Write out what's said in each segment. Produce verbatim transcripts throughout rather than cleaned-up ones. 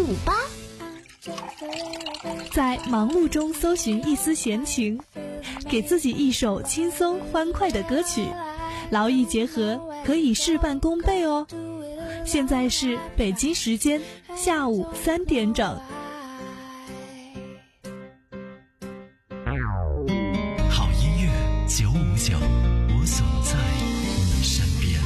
五八。 在忙碌中搜寻一丝闲情，给自己一首轻松欢快的歌曲，劳逸结合，可以事半功倍哦。现在是北京时间下午三点整。 好音乐九五九，我总在你身边。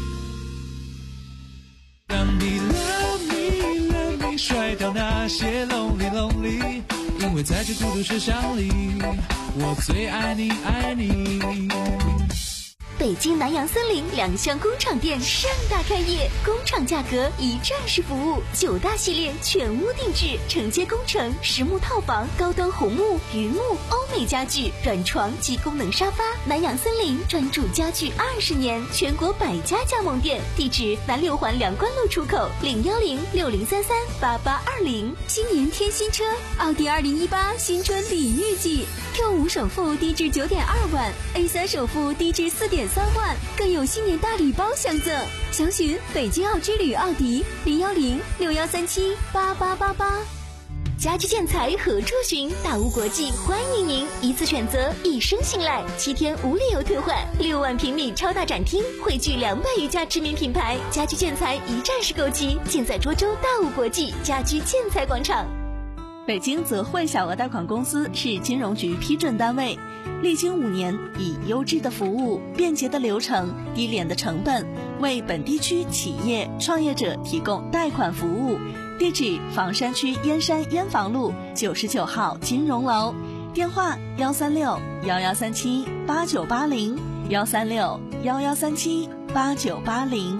让你 love me love me 甩掉那些 lonely lonely， 因为在这孤独世上里，我最爱你爱你。 北京南阳森林两厢工厂店盛大开业，工厂价格一站式服务，九大系列全屋定制，承接工程、实木套房、高端红木、榆木、欧美家具、软床及功能沙发。南阳森林专注家具二十年，全国百家加盟店，地址南六环两关路出口，零幺零六零三三八八二零。新年添新车，奥迪二零一八新春礼遇季 ，Q 五首付低至九点二万 ，A 三首付低至四点三万，更有新年大礼包相赠。详询北京奥之旅奥迪零幺零六幺三七八八八八。家居建材何处寻？大屋国际欢迎您，一次选择，一生信赖，七天无理由退换，六万平米超大展厅，汇聚两百余家知名品牌，家居建材一站式购齐，尽在涿州大屋国际家居建材广场。 北京泽汇小额贷款公司是金融局批准单位，历经五年，以优质的服务、便捷的流程、低廉的成本，为本地区企业创业者提供贷款服务。地址：房山区燕山燕房路九十九号金融楼，电话：幺三六幺幺三七八九八零，幺三六幺幺三七八九八零。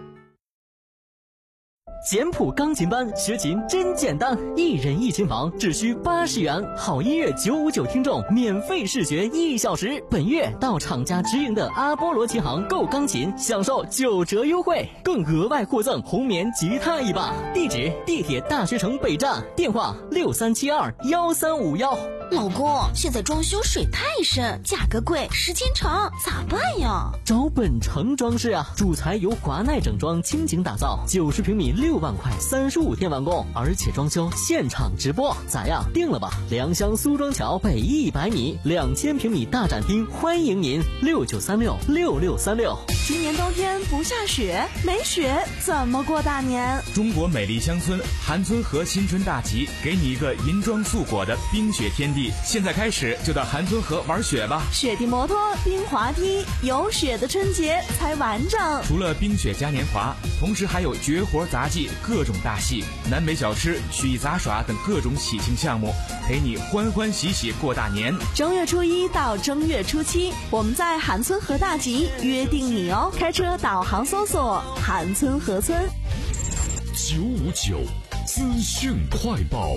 简谱钢琴班学琴真简单，一人一琴房只需八十元，好音乐九五九听众免费试学一小时。本月到厂家直营的阿波罗琴行购钢琴，享受九折优惠，更额外获赠红棉吉他一把。地址：地铁大学城北站，电话六三七二幺三五幺。 老公，现在装修水太深，价格贵，时间长，咋办呀？ 找本城装饰啊，主材由华奈整装倾情打造，九十平米六万块，三十五天完工，而且装修现场直播，咋样？定了吧？良乡苏庄桥北一百米，两千平米大展厅，欢迎您，六九三六六六三六。 今年冬天不下雪，没雪怎么过大年？ 中国美丽乡村韩村河新春大集，给你一个银装素裹的冰雪天地。现在开始就到韩村河玩雪吧！ 雪地摩托、冰滑梯，有雪的春节才完整。 除了冰雪嘉年华，同时还有绝活杂技、各种大戏、南北小吃、曲艺杂耍等各种喜庆项目，陪你欢欢喜喜过大年。 正月初一到正月初七，我们在韩村河大集约定你哦！开车导航搜索韩村河村。 九五九资讯快报。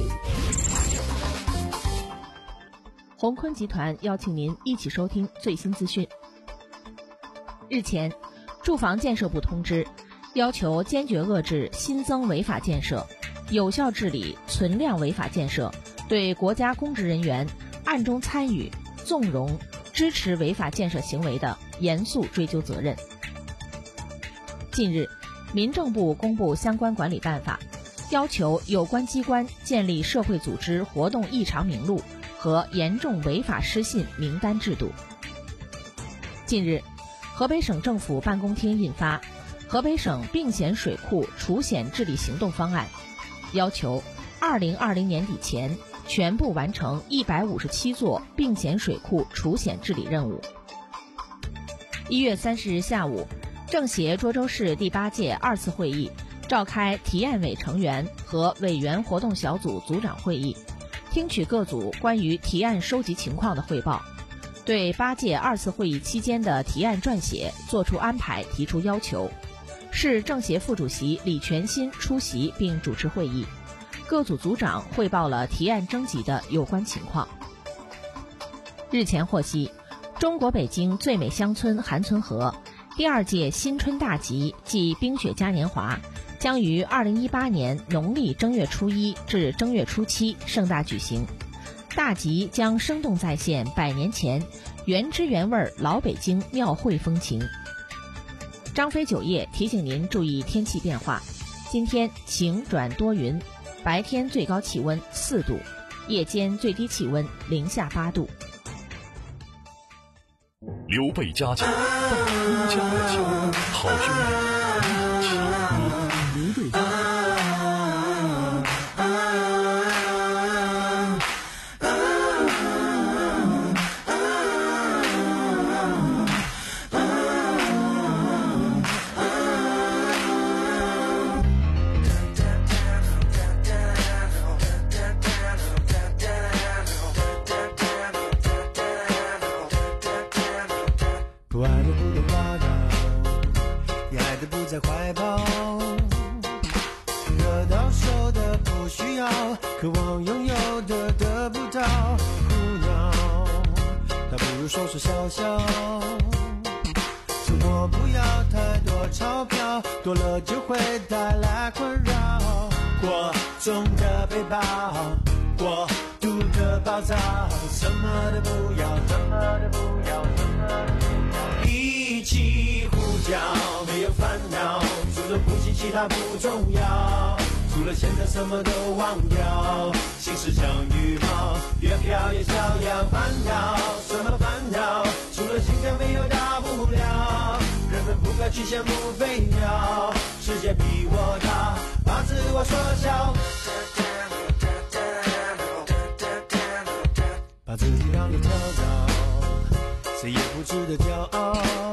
宏坤集团邀请您一起收听最新资讯。日前，住房建设部通知，要求坚决遏制新增违法建设，有效治理存量违法建设，对国家公职人员暗中参与、纵容、支持违法建设行为的严肃追究责任。近日，民政部公布相关管理办法，要求有关机关建立社会组织活动异常名录和严重违法失信名单制度。近日，河北省政府办公厅印发《河北省并险水库除险治理行动方案》，要求二零二零年底前全部完成一百五十七座并险水库除险治理任务。一月三十日下午，政协涿州市第八届二次会议召开提案委成员和委员活动小组组长会议，听取各组关于提案收集情况的汇报，对八届二次会议期间的提案撰写作出安排，提出要求。市政协副主席李全新出席并主持会议，各组组长汇报了提案征集的有关情况。日前获悉，中国北京最美乡村韩村河第二届新春大集暨冰雪嘉年华将于二零一八年农历正月初一至正月初七盛大举行。大集将生动再现百年前原汁原味老北京庙会风情。张飞酒业提醒您注意天气变化，今天晴转多云， 白天最高气温四度，夜间最低气温零下八度。 刘备家教，家教，好兄弟一起喝。刘备家。 不爱的不懂话讲，你爱的不在怀抱，得到手的不需要，渴望拥有的得不到，苦恼，倒不如说说笑笑。生活不要太多钞票，多了就会带来困扰。过重的背包，过度的暴躁，什么都不要，什么都不要，什么都不要。一起呼叫，没有烦恼，除了呼吸其他不重要，除了现在什么都忘掉，心事像羽毛，越飘越逍遥。烦恼什么烦恼，除了心跳没有大不了，人们不该去羡慕飞鸟，世界比我大，把自我缩小，把自己当作跳蚤，谁也不值得骄傲。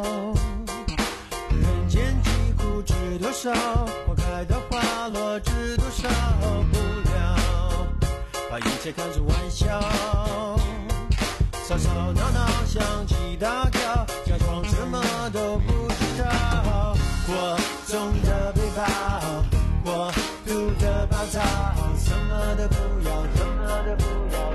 人间疾苦知多少，花开的花落知多少，不了把一切看成玩笑，吵吵闹闹像起大跳，假装什么都不知道。过重的背包，过度的暴躁，什么都不要，什么都不要。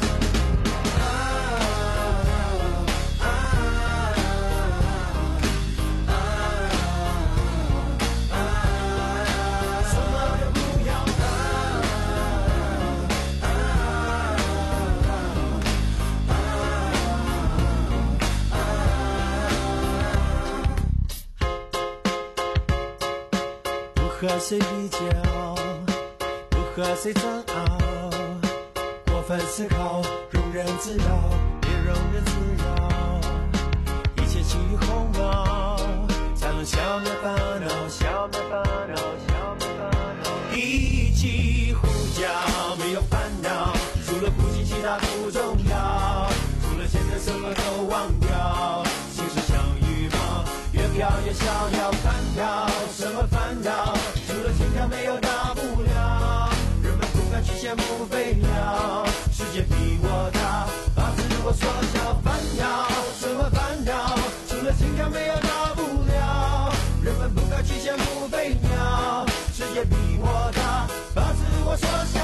不和谁比较，不和谁争拗，过分思考，庸人自扰，别庸人自扰，一切轻于鸿毛，才能消灭烦恼，消灭烦恼，消灭烦恼。一起呼叫，没有烦恼，除了呼吸其他不重要，除了现在什么都忘掉，心事像羽毛，越飘越逍遥。烦恼什么烦恼，除了心跳没有大不了，人们不敢去羡慕飞鸟，世界比我大，把自我缩小。烦恼什么烦恼，除了心跳没有大不了，人们不敢去羡慕飞鸟，世界比我大，把自我缩小。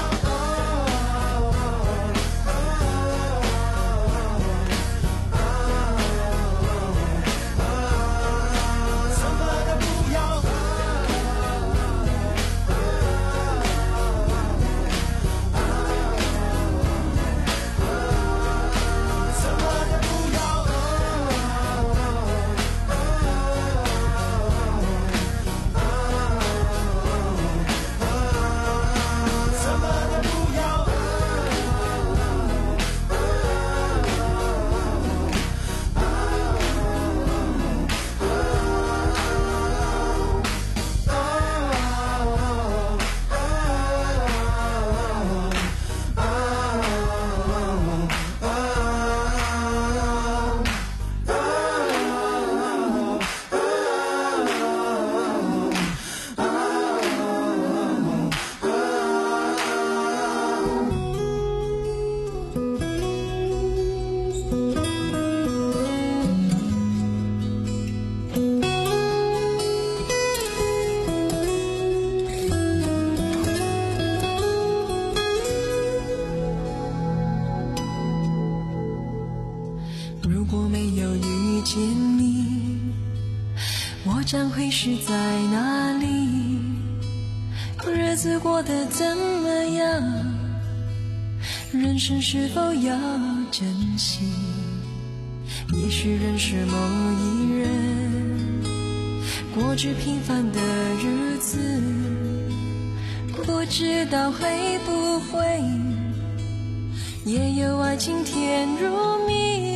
如果没有遇见你，我将会是在哪里？日子过得怎么样？人生是否要珍惜？也许认识某一人，过着平凡的日子， 不知道会不会也有爱情甜如蜜。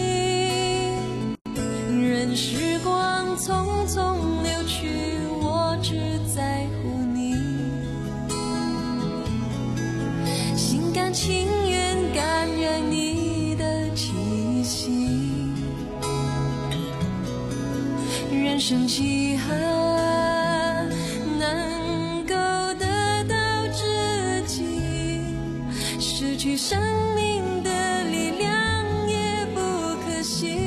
任时光匆匆流去，我只在乎你，心甘情愿感染你的气息。人生几何能够得到知己，失去生命的力量也不可惜。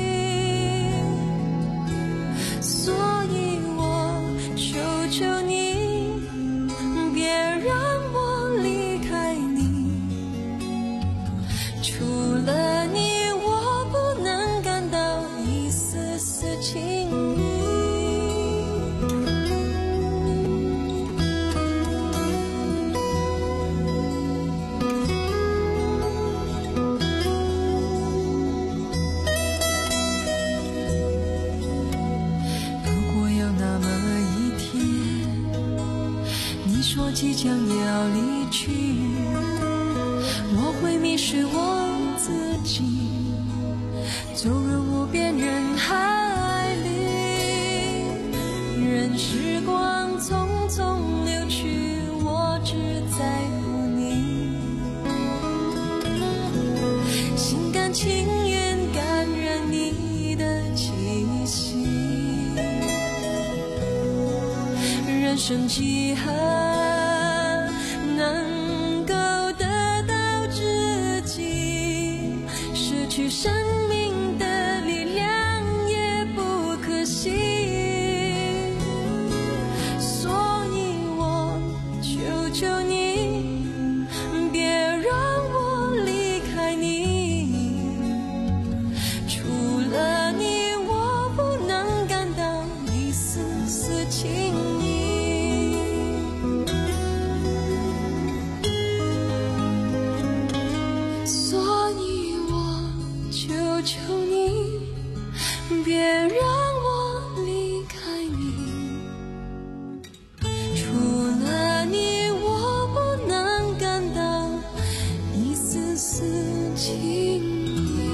所以我求求你，别让我离开你，除了你我不能感到一丝丝情意。说即将要离去，我会迷失我自己，走入无边人海里。任时光匆匆流去，我只在乎你，心甘情愿感染你的气息。人生几何能够得到知己，失去生命的力量也不可惜。所以我求求你，别让我离开你，除了你我不能感到一丝丝情意。求你，别让我离开你，除了你我不能感到一丝丝情意。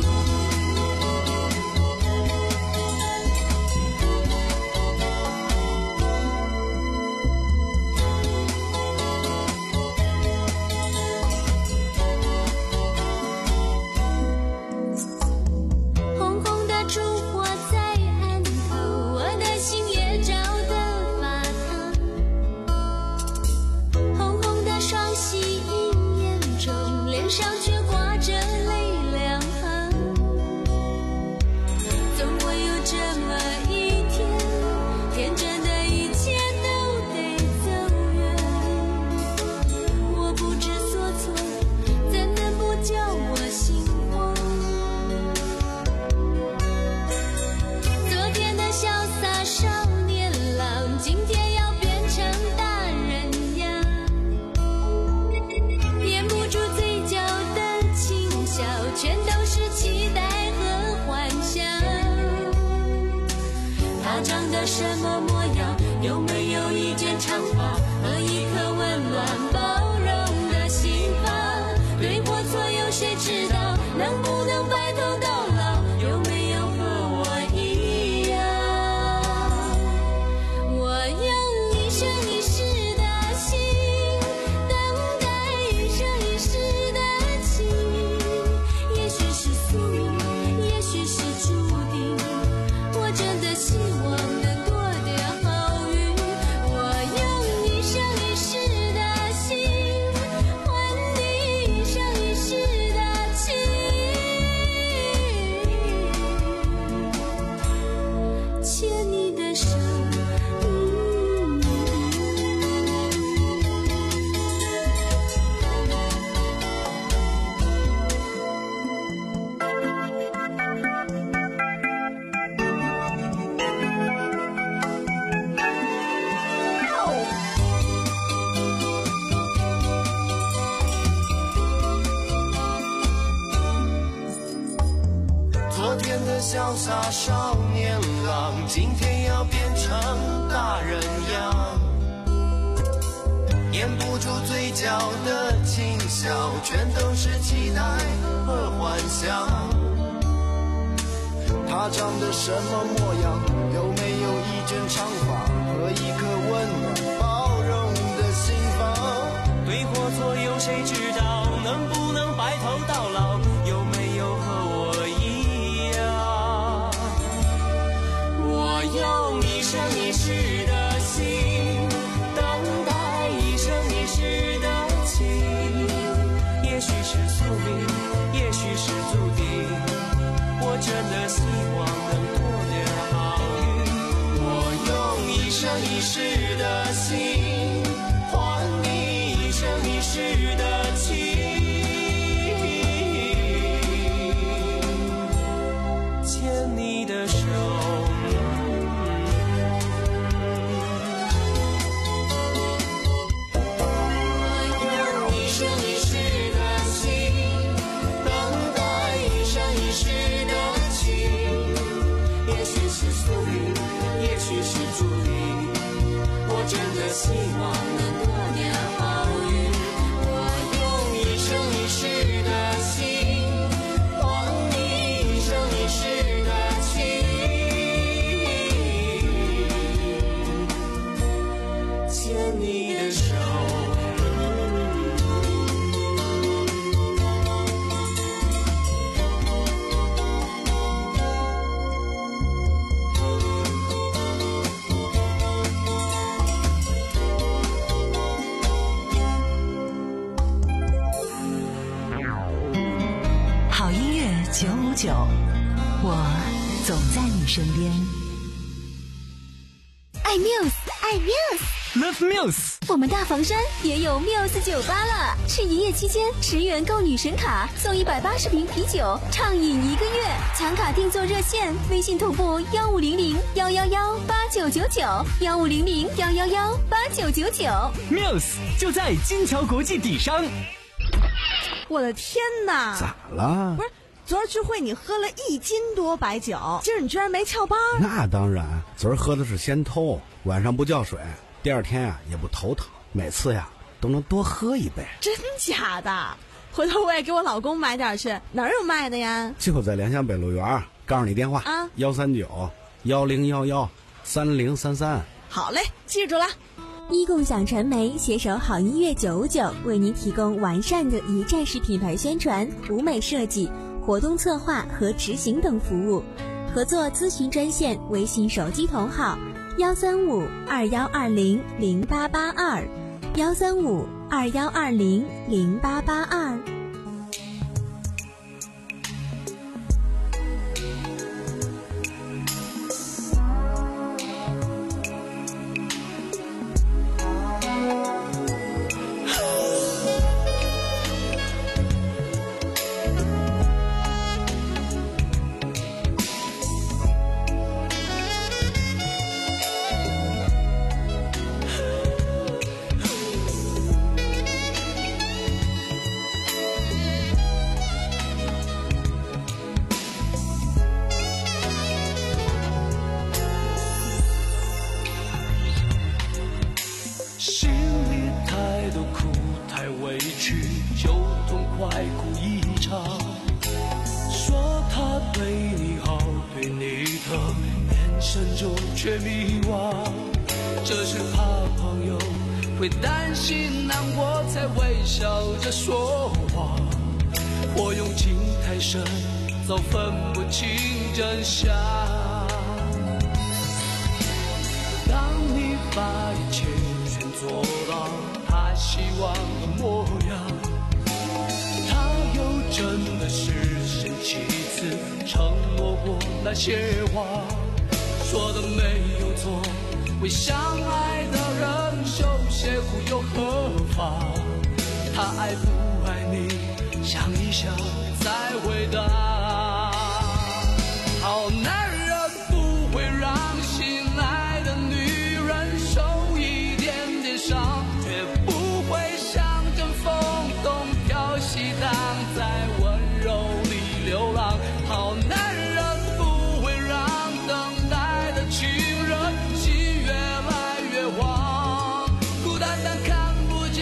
长得什么模样？有没有一件长发和一颗温暖包容的心房？对或错有谁知道？能不能白头到老？有没有和我一样？我用一生一世的心等待一生一世的情，也许是宿命，也许是注定，我真的希望能过得好运。我用一生一世的心换你一生一世的情，牵你的手。 昨天的潇洒少年郎，今天要变成大人样。 掩不住嘴角的轻笑，全都是期待和幻想。她长得什么模样？有没有一卷长发和一颗温暖包容的心房？ 对或错有谁知道？能不能白头到老？有没有和我一样？我用一生一世的心等待一生一世的情，也许是宿命，也许是注定，我真的希望能多点好运。我用一生一世的心换你一生一世的情，牵你的手。真的希望能多点好运，我用一生一世的心换你一生一世的情，牵你的手。 九五九，我总在你身边。 爱 Muse， 爱 Muse，Love Muse。 我们大房山也有 Muse 酒吧了，是营业期间十元购女神卡送一百八十瓶啤酒，畅饮一个月。抢卡订座热线：微信同步幺五零零幺幺幺八九九九，幺五零零幺幺幺八九九九。 Muse 就在金桥国际底商。 我的天哪！ 咋了？ 不是。昨儿聚会你喝了一斤多白酒，今儿你居然没翘班？ 那当然，昨儿喝的是仙偷，晚上不叫水，第二天呀、啊、也不头疼，每次呀都能多喝一杯。 真假的？回头我也给我老公买点去，哪儿有卖的呀？ 就在联想北路园，告诉你电话啊，幺三九幺零幺幺三零三三。 好嘞，记住了。 一共享传媒携手好音乐九五九，为您提供完善的一站式品牌宣传、舞美设计、活动策划和执行等服务。合作咨询专线：微信手机同号幺三五二幺二零零八八二，幺三五二幺二零零八八二。 却迷惘，这是怕朋友会担心难过才微笑着说谎。我用情太深，早分不清真相。当你把一切全做到他希望的模样，他又真的是生几次承诺过那些话，说的没有错，为相爱的人受些苦又何妨？他爱不爱你，想一想再回答。好男人不会让心爱的女人受一点点伤，却不会像阵风东飘西荡，在温柔里流浪。好男人不会让等待的情人心越来越慌，孤单单看不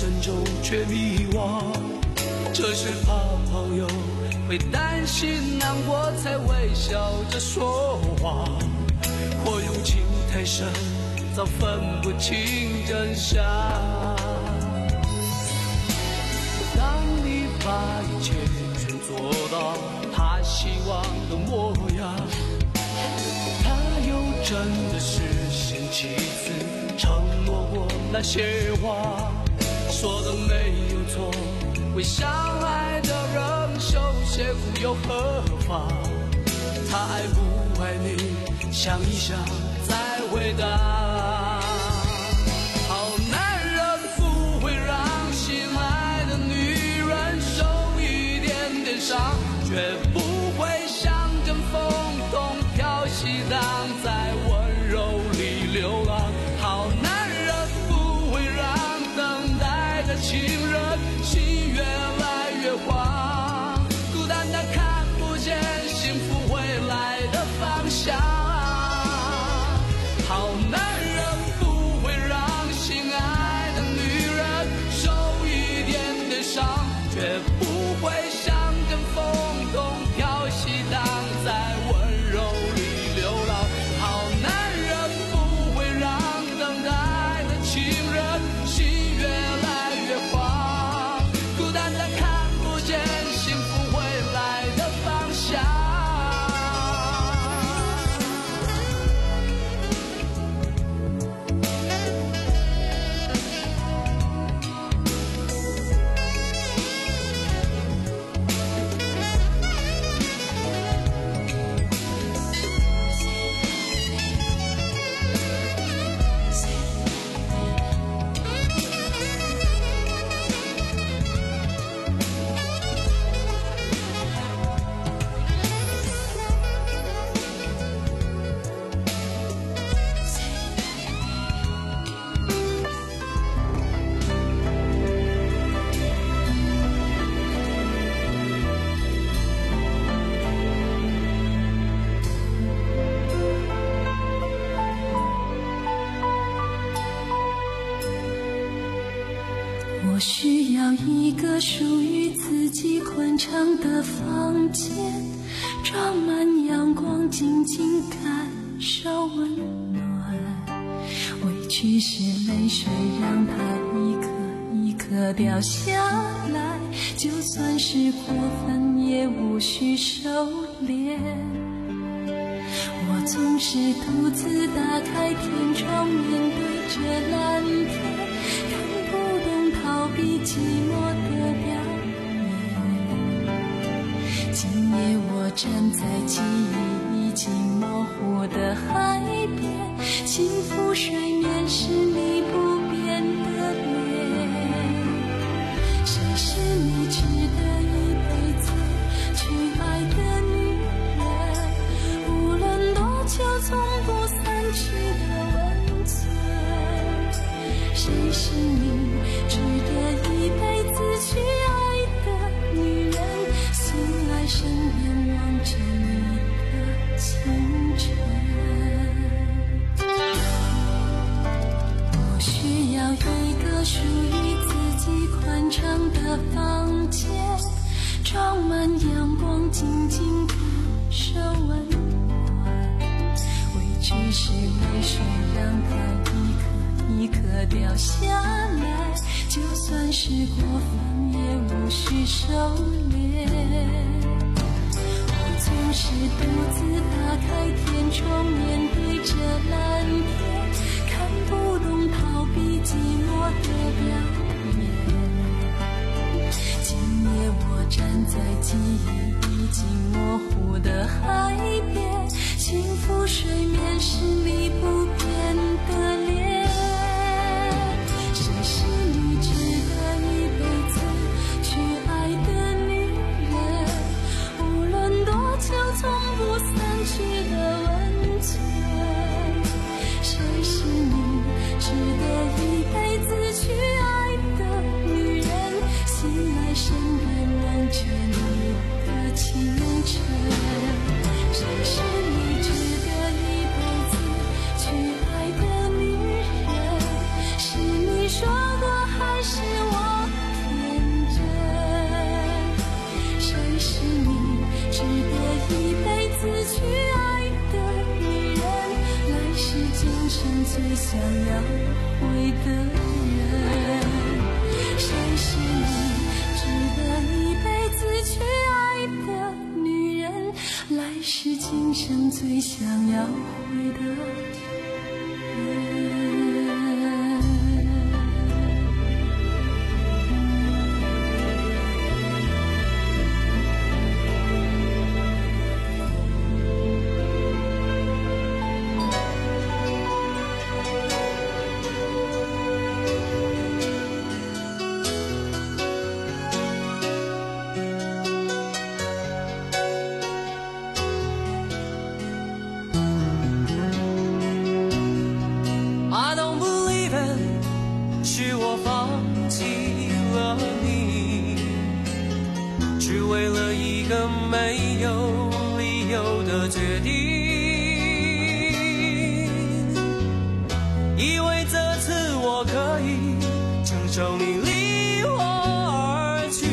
生中却迷惘，这是怕朋友会担心难过才微笑着说话，或用情太深早分不清真相。当你把一切全做到他希望的模样，他又真的实现几次承诺过那些话，说的没有错，为相爱的人受些苦又何妨？他爱不爱你，想一想再回答。好男人不会让心爱的女人受一点点伤，绝不会像阵风东飘西荡，在温柔里流浪。好男人不会让等待的情人心越来越慌，孤单的看不见幸福未来的方向。好男人不会让心爱的女人受一点点伤，绝不会像阵风东飘西荡，在温柔里流浪。好男人不会让等待的情人心越来越慌，孤单的看不见幸福未来的方向。 我需要一个属于自己宽敞的房间，装满阳光，静静感受温暖。委屈是泪水，让它一颗一颗掉下来，就算是过分也无需收敛。我总是独自打开天窗，面对着蓝天，逃避寂寞的表演。今夜我站在记忆已经模糊的海边，幸福水面是你不变的脸。谁是你值得一辈子去爱的女人？无论多久从不散去的温存。谁是你值得一辈子去爱的女人？醒来身边望着你的清晨。我需要一个属于自己宽敞的房间，装满阳光，静静感受温暖。委屈是泪水，让它一颗一颗掉下来，就算是过分也无需收敛。我总是独自打开天窗，面对着蓝天，看不懂逃避寂寞的表演。今夜我站在记忆已经模糊的海边，幸福水面是你不变的脸。谁是你值得一辈子去爱的女人？无论多久从不散去的温存。谁是你值得一辈子去爱的女人？醒来身边望着你的清晨。谁是你值得最想要回的人。谁是你值得一辈子去爱的女人？来世今生最想要回的人。 没有理由的决定，以为这次我可以承受你离我而去，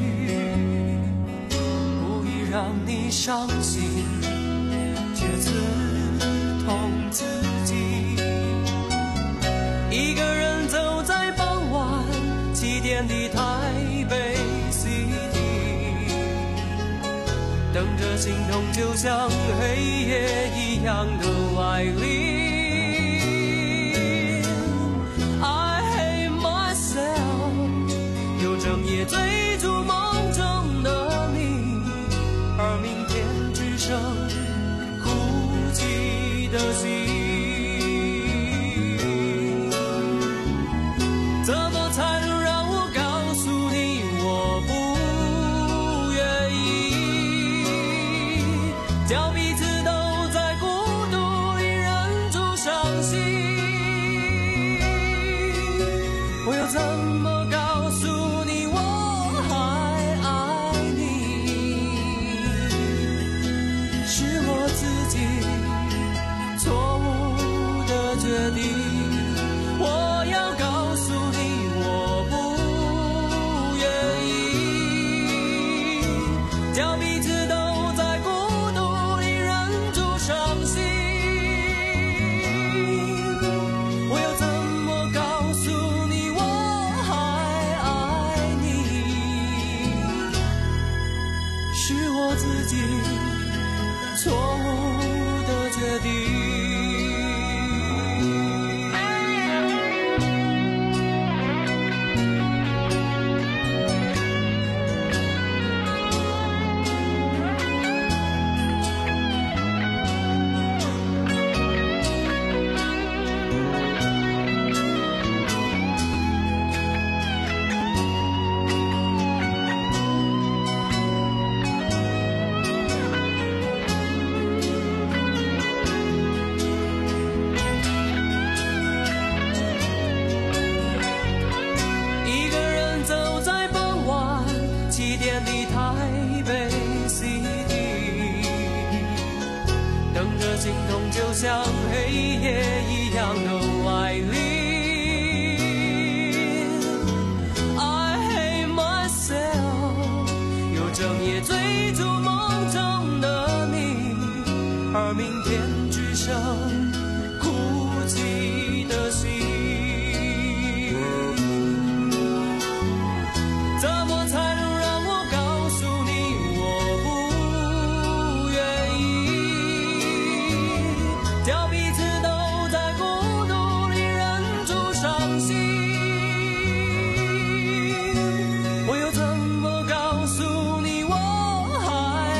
故意让你伤心，却刺痛自己。一个人走在傍晚七点的台北 City，等着心痛就像黑夜一样的来临。I hate myself， 有整夜追逐梦中的你，而明天只剩哭泣的心。怎么才能让我告诉你我不愿意？叫彼此都在孤独里忍住伤心，我又怎么告诉你我还爱你？是我自己错误的决定，我要告诉你我不愿意，叫彼此都在孤独里忍住伤心，我又怎么告诉你我还爱你？是我自己错误的决定。心痛就像黑夜一样的来临。I hate myself， 又整夜追逐梦中的你，而明天只剩哭泣的心。怎么才能让我告诉你我不愿意？叫彼此都在孤独里忍住伤心，我又怎么告诉你我还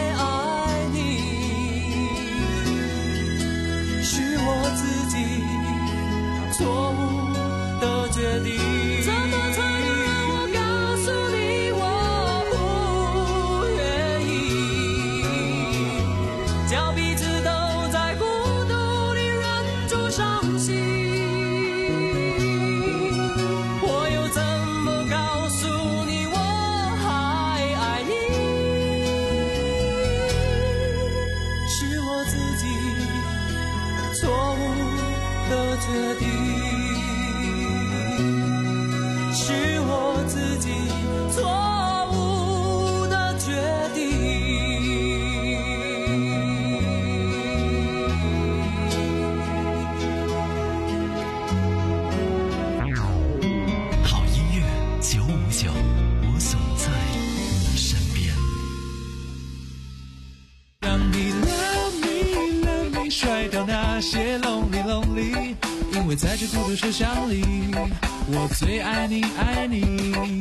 为在这孤独车厢里，我最爱你爱你。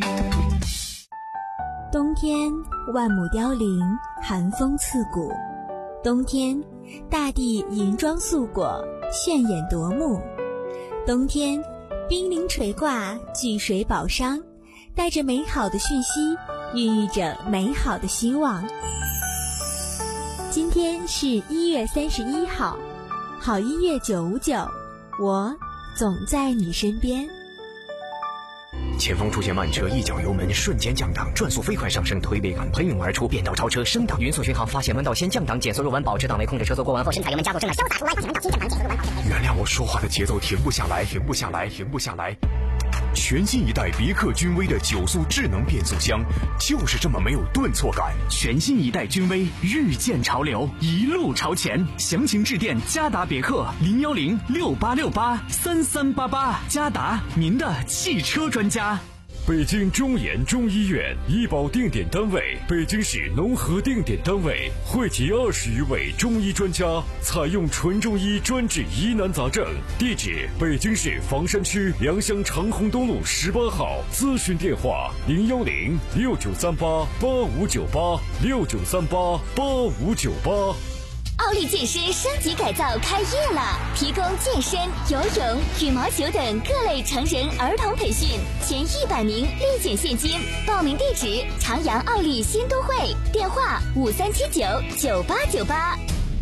冬天万亩凋零，寒风刺骨。冬天大地银装素裹，炫眼夺目。冬天冰凌垂挂，聚水宝商，带着美好的讯息，孕育着美好的希望。今天是一月三十一号，好音乐九五九，我总在你身边。 前方出现慢车，一脚油门瞬间降档，转速飞快上升，推背感喷涌而出，变道超车升档，匀速巡航，发现弯道先降档，减速入弯，保持档位，控制车速过弯后，身踩油门加速，正在潇洒出弯，发现弯道先降档，减速入弯。原谅我说话的节奏停不下来，停不下来，停不下来。全新一代别克君威的九速智能变速箱，就是这么没有顿挫感。 全新一代君威，日渐潮流，一路朝前。详情致电嘉达别克零幺零六八六八三三八八，嘉达，您的汽车专家。 北京中研中医院医保定点单位，北京市农合定点单位，汇集二十余位中医专家，采用纯中医专治疑难杂症。地址：北京市房山区良乡长虹东路十八号。咨询电话：零幺零六九三八八五九八六九三八八五九八。 奥利健身升级改造开业了，提供健身、游泳、羽毛球等各类成人儿童培训，前一百名立减现金。报名地址：长阳奥利新都会，电话五三七九九八九八。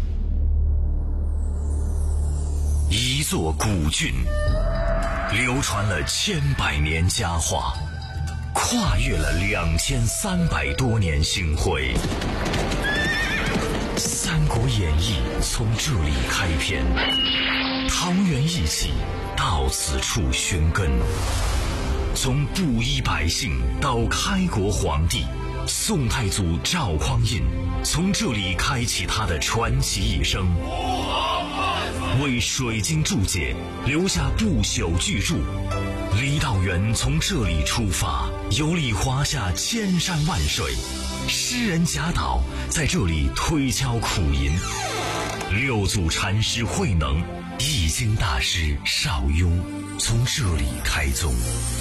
一座古郡，流传了千百年佳话，跨越了两千三百多年星辉。《三国演义》从这里开篇，桃园义气到此处寻根。从布衣百姓到开国皇帝，宋太祖赵匡胤从这里开启他的传奇一生，为水晶注解留下不朽巨著。郦道元从这里出发，游历华夏千山万水。诗人贾岛在这里推敲苦吟，六祖禅师慧能、易经大师邵雍从这里开宗。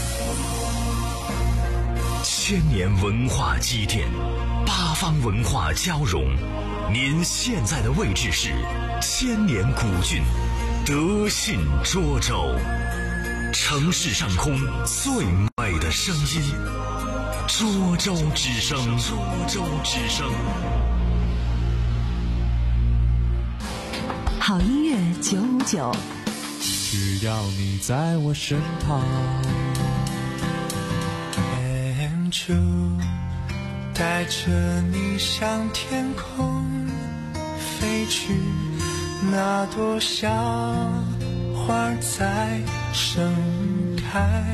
千年文化积淀，八方文化交融。您现在的位置是千年古郡德信涿州，城市上空最美的声音。涿州之声，涿州之声。 好音乐九五九， 只要你在我身旁。 演出带着你向天空飞去，那朵小花在盛开。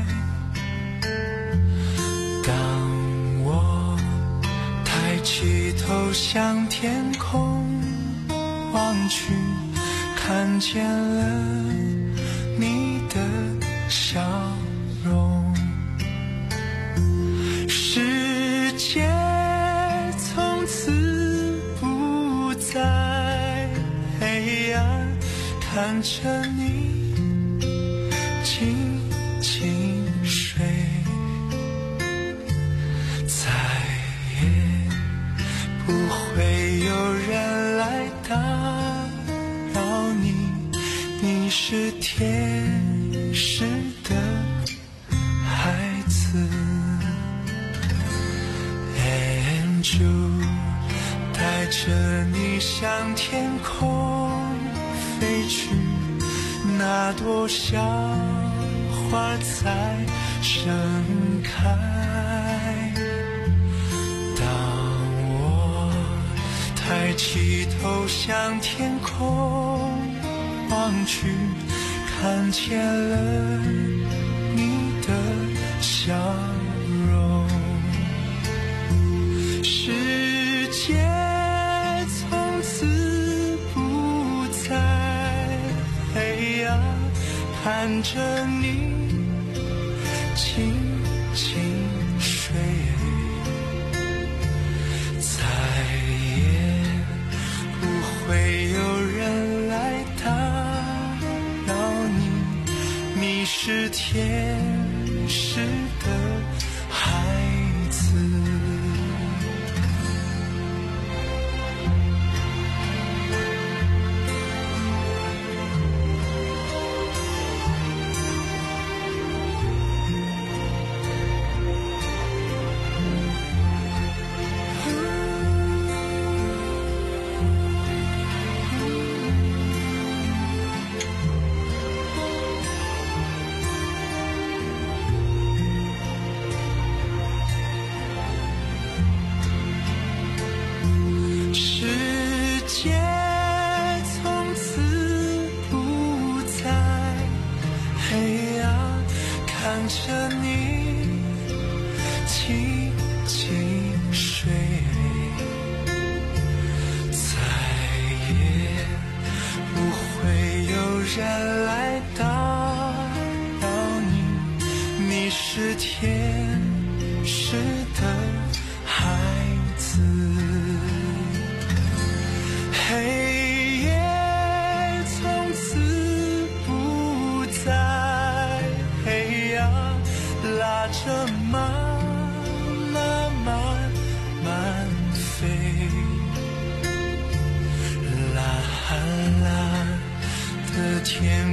当我抬起头向天空望去，看见了你的笑容，世界从此不再黑暗，看着你静静睡，再也不会有人来打扰你，你是天使的孩子。Angel 带着你向天空飞去，那朵小花在盛开。抬起头向天空望去，看见了你的笑容，世界从此不再黑暗，看着你静静睡，再也不会有人来打扰你，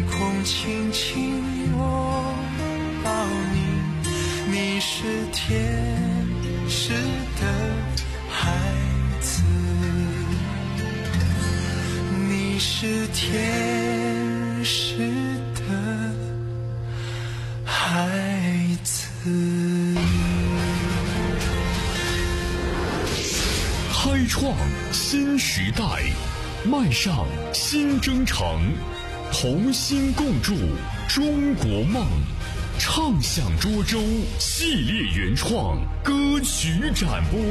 空轻轻拥抱你，你是天使的孩子，你是天使的孩子。 开创新时代，迈上新征程，同心共筑中国梦。畅享涿州系列原创歌曲展播。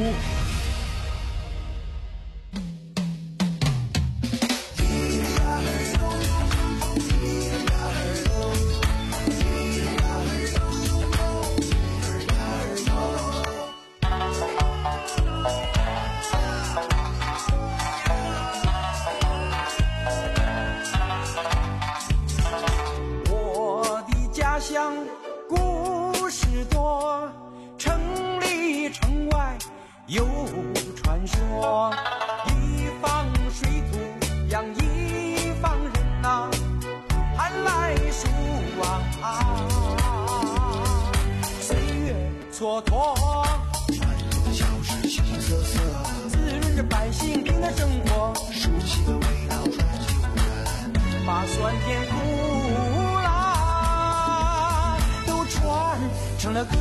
乡故事多，城里城外有传说，一方水土养一方人呐，寒来暑往啊，岁月蹉跎，传统的小事形形色色，滋润着百姓平淡生活，熟悉的味道传进忽然，把酸甜苦传成了歌。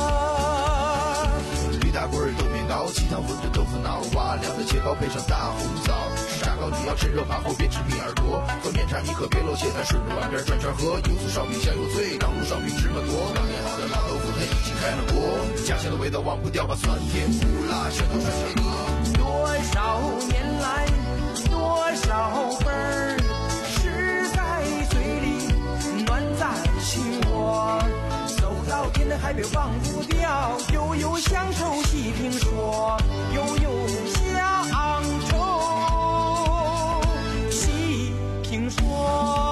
驴打滚、豆面糕、鸡汤、馄饨、豆腐脑，瓦凉的切糕配上大红枣。吃炸糕你要趁热扒后别吃米耳朵，喝面茶你可别漏蟹蛋，顺着碗边转圈喝。油酥烧饼香油脆，糖醋烧饼芝麻多。刚腌好的老豆腐它已经开了锅，家乡的味道忘不掉，把酸甜苦辣全都传成歌。多少年来，多少份儿，诗在嘴里，暖在心窝。到天南海北忘不掉，悠悠乡愁细评说，悠悠乡愁细评说。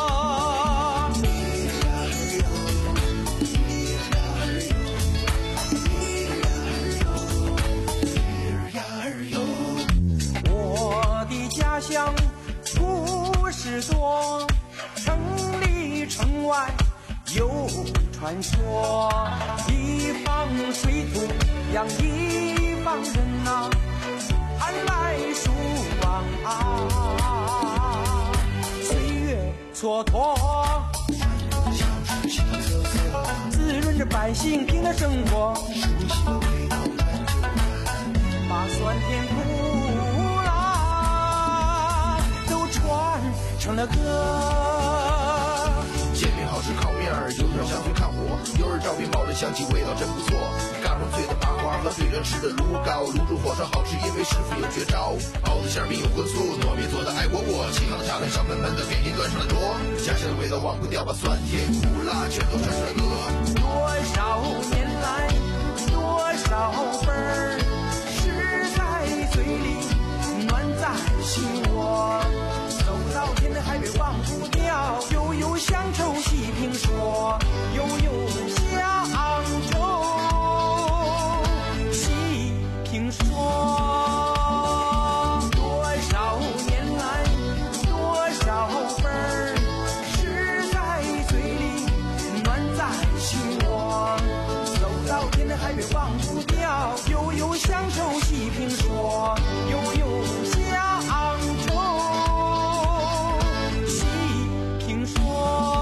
我的家乡故事多，城里城外有传说，一方水土养一方人呐，寒来暑往啊，岁月蹉跎，滋润着百姓平淡生活，熟悉的味道把酸甜苦辣都传成了歌。煎饼好吃烤面儿，有点香脆看火，有人照片冒着香气，味道真不错。嘎嘣脆的麻花和对着吃的卤糕，卤煮火烧好吃，因为师傅有绝招。包子馅饼有荤素，糯米做的爱窝窝，沏好的茶跟香喷喷的给您端上了桌。家乡的味道忘不掉，把酸甜苦辣全都传成了歌。多少年来，多少份儿，诗在嘴里，暖在心窝。走到天南海北忘不掉，悠悠乡愁细评说，悠悠乡愁细评说。多少年来，多少份儿，诗在嘴里，暖在心窝。走到天南海北忘不掉，悠悠乡愁细评说，悠悠乡愁评说。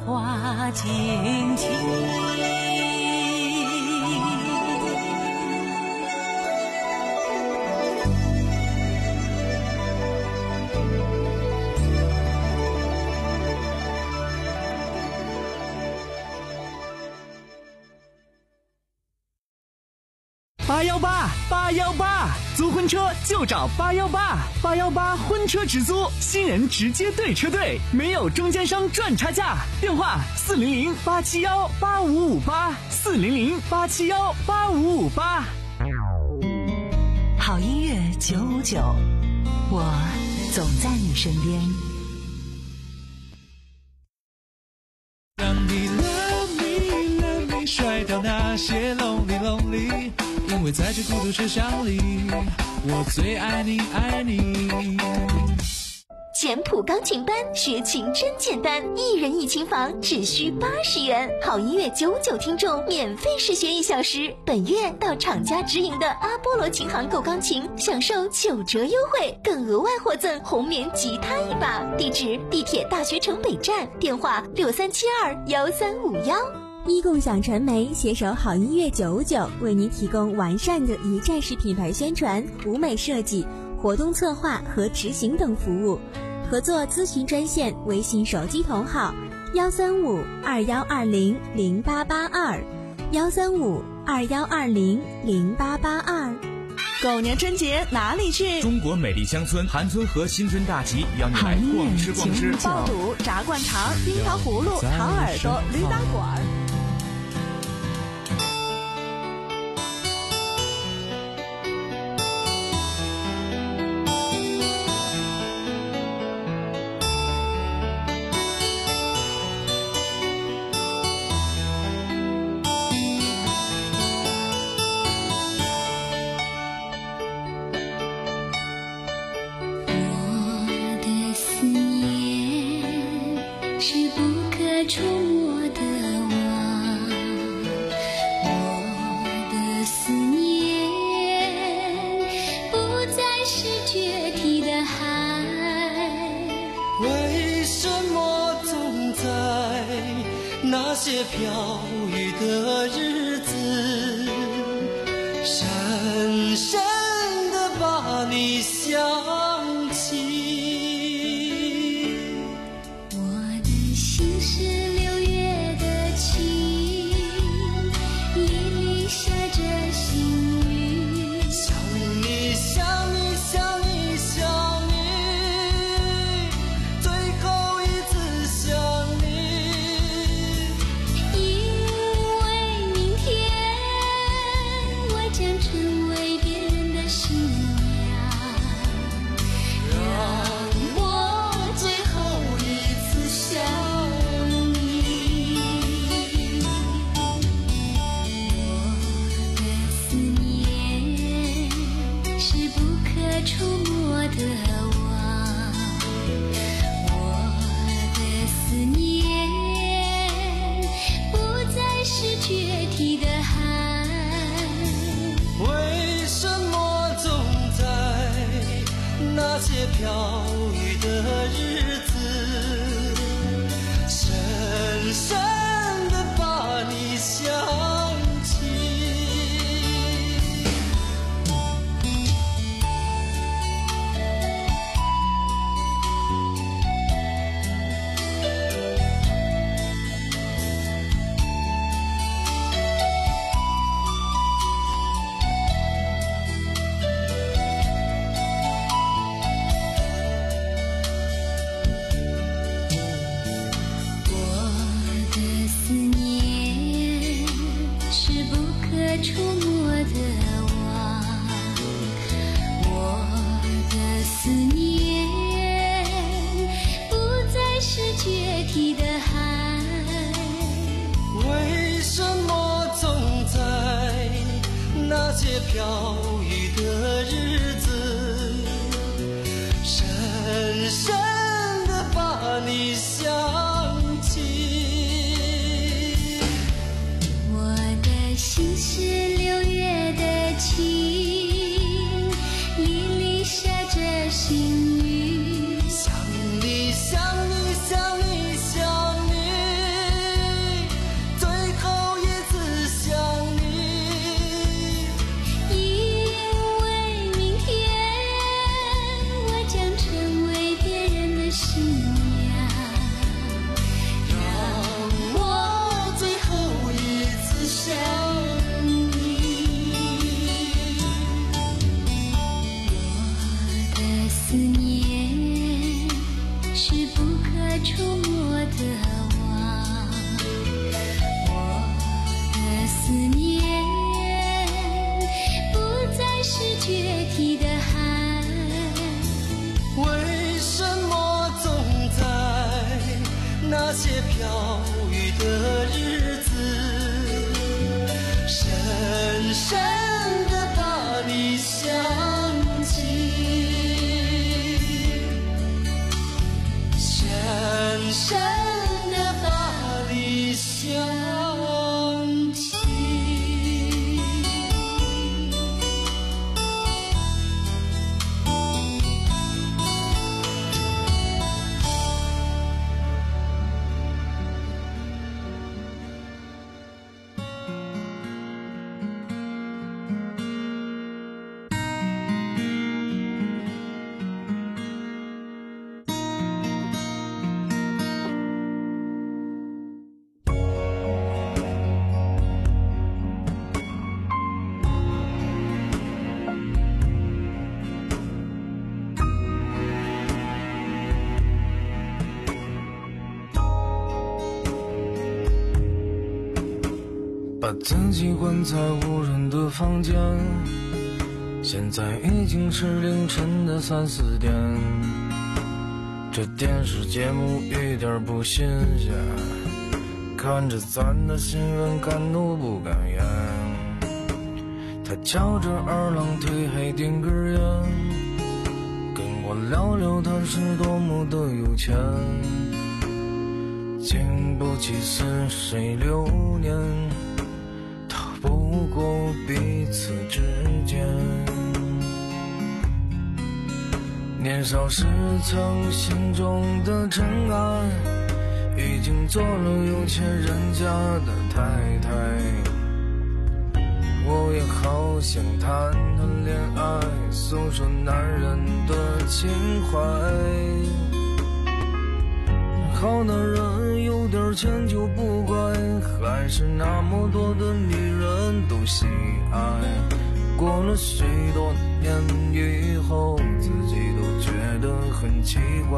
花尽情。 八幺八八幺八，租婚车就找八幺八，八幺八婚车直租，新人直接对车队，没有中间商赚差价。电话四零零八七幺八五五八，四零零八七幺八五五八。 好音乐九五九，我总在你身边。 让你 love me love me 甩掉那些 lonely lonely， 因为在这孤独车厢里，我最爱你爱你。 简谱钢琴班学琴真简单，一人一琴房只需八十元，好音乐九九听众免费试学一小时。本月到厂家直营的阿波罗琴行购钢琴，享受九折优惠，更额外获赠红棉吉他一把。地址：地铁大学城北站，电话六三七二幺三五幺。 一共享传媒携手好音乐九五九，为您提供完善的一站式品牌宣传、舞美设计、活动策划和执行等服务。合作咨询专线：微信手机同号幺三五二幺二零零八八二，幺三五二幺二零零八八二。 狗年春节哪里去？ 中国美丽乡村韩村河新春大集，邀你来逛吃逛吃。 爆肚、炸灌肠、冰糖葫芦、糖耳朵、驴打滚。 触摸的网，我的思念不再是决堤的海。 为什么总在那些飘雨的日子，深深地把你想起？飘雨的日子，深深地把你想起。 触摸的网，我的思念不再是决堤的海。 为什么总在那些飘雨的日子，深深地把你想起？ 心是六月的晴，沥沥下着细雨。 想你想你想你想你， 把自己关在无人的房间，现在已经是凌晨的三四点，这电视节目一点不新鲜，看着咱的新闻敢怒不敢言，他翘着二郎腿还点根烟，跟我聊聊他是多么的有钱，经不起似水流年，逃不过彼此之间。年少时曾心中的尘埃，已经做了有钱人家的太太。我也好想谈谈恋爱，诉说男人的情怀。好男人有点钱就不乖，还是那么多的女人都喜爱。过了许多年以后，自己都觉得很奇怪。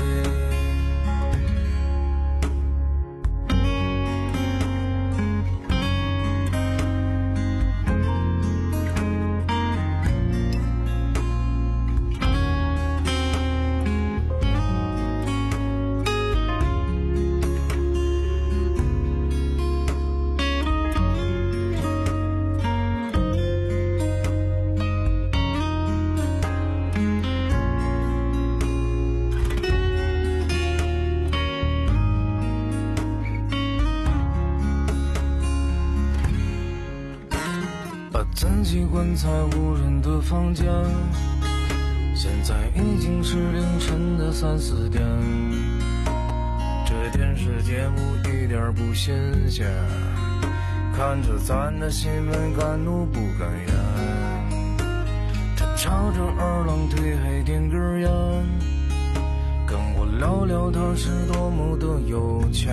自己关在无人的房间，现在已经是凌晨的三四点，这电视节目一点不新鲜，看着咱的新闻敢怒不敢言，他翘着二郎腿还点根烟，跟我聊聊他是多么的有钱，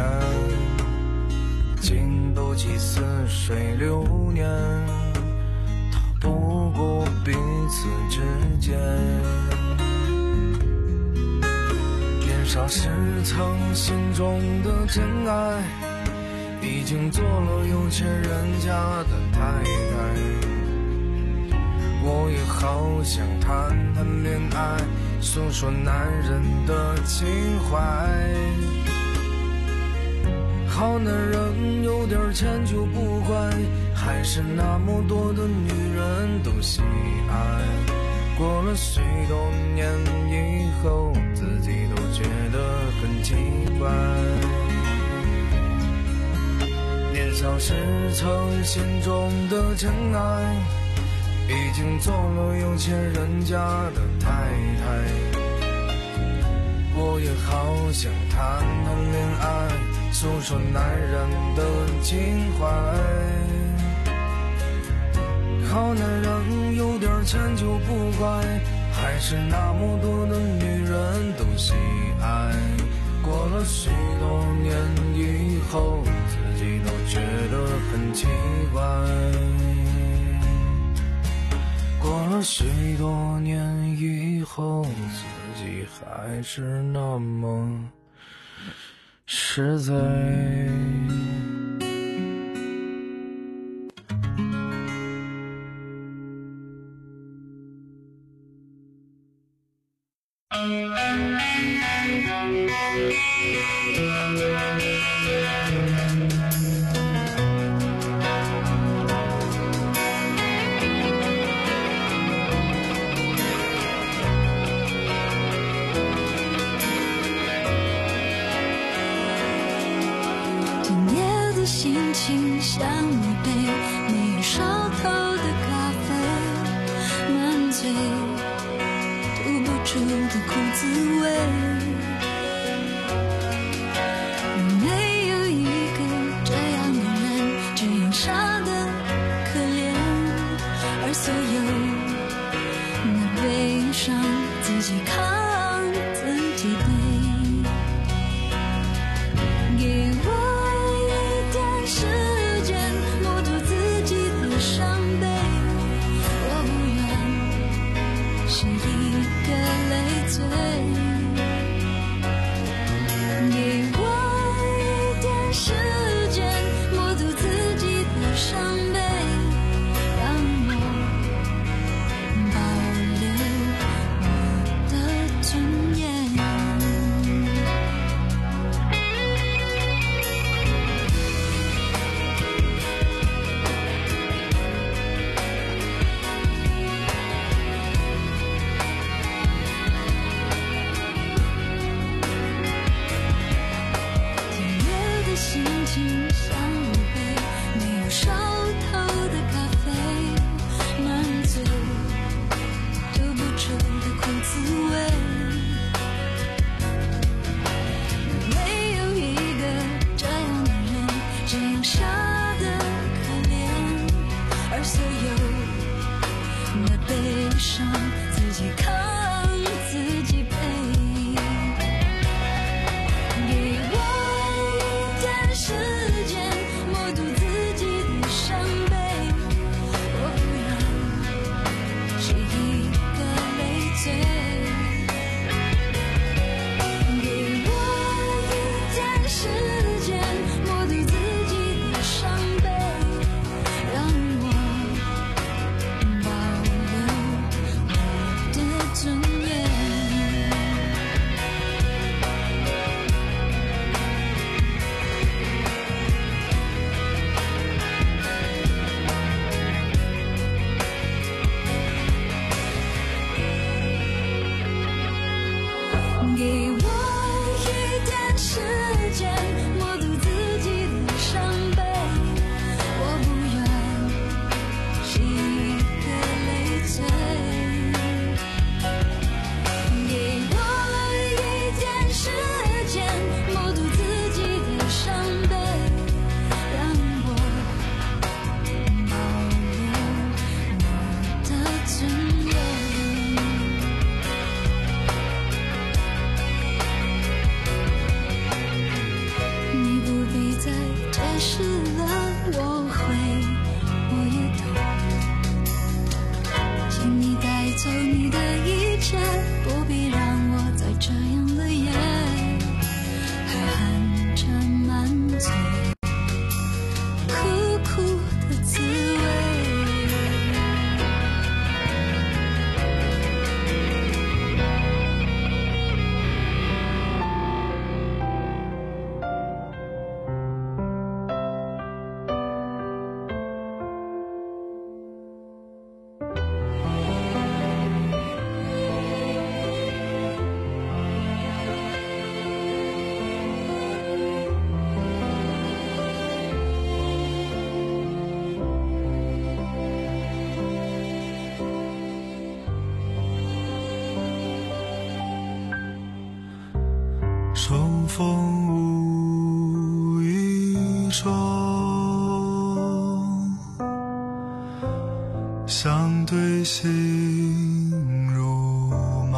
经不起似水流年，不过彼此之间。年少时曾心中的真爱，已经做了有钱人家的太太。我也好想谈谈恋爱，诉说男人的情怀。好男人有点钱就不乖，还是那么多的女人都喜爱。过了许多年以后，自己都觉得很奇怪。年少时曾心中的真爱，已经做了有钱人家的太太。我也好想谈谈恋爱，诉说男人的情怀。好男人有点钱就不乖，还是那么多的女人都喜爱。过了许多年以后，自己都觉得很奇怪。过了许多年以后，自己还是那么实在。 今夜的心情像一杯没有烧透的咖啡，满嘴吐不出的苦滋味。没有一个这样的人，只有傻的可怜，而所有那悲伤自己扛自己背。给我一点时间，摸透自己的伤悲，我不愿是一个累赘。 心相陪，没有烧透的咖啡，满嘴吐不出的苦滋味。没有一个这样的人，这样傻的可怜，而所有的悲伤自己扛自己背。给我一点时间默读自己的伤悲，我不愿是一个累赘。给我一点时间默读自己的伤悲，让我保留我的尊严。给我一点时间默读自己的伤悲，我不愿是一个累赘。给我一点时间默读自己的伤悲，让我保留我的尊严。你不必再解释了，我会，我也懂。请你带走你的一切，不必让我再这样的夜，还含着满嘴苦苦的滋味。 重逢无意中，相对心如麻，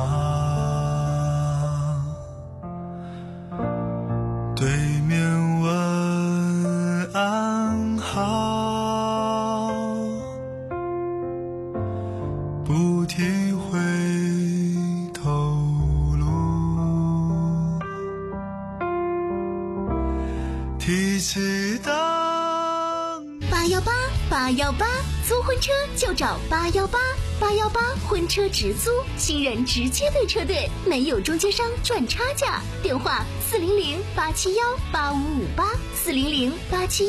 对面问安好，不体会透露，提起当八幺八八幺八，租婚车就找八幺八八幺八婚车直租，新人直接对车队，没有中间商赚差价。电话四零零八七幺八五五八，四零零八七。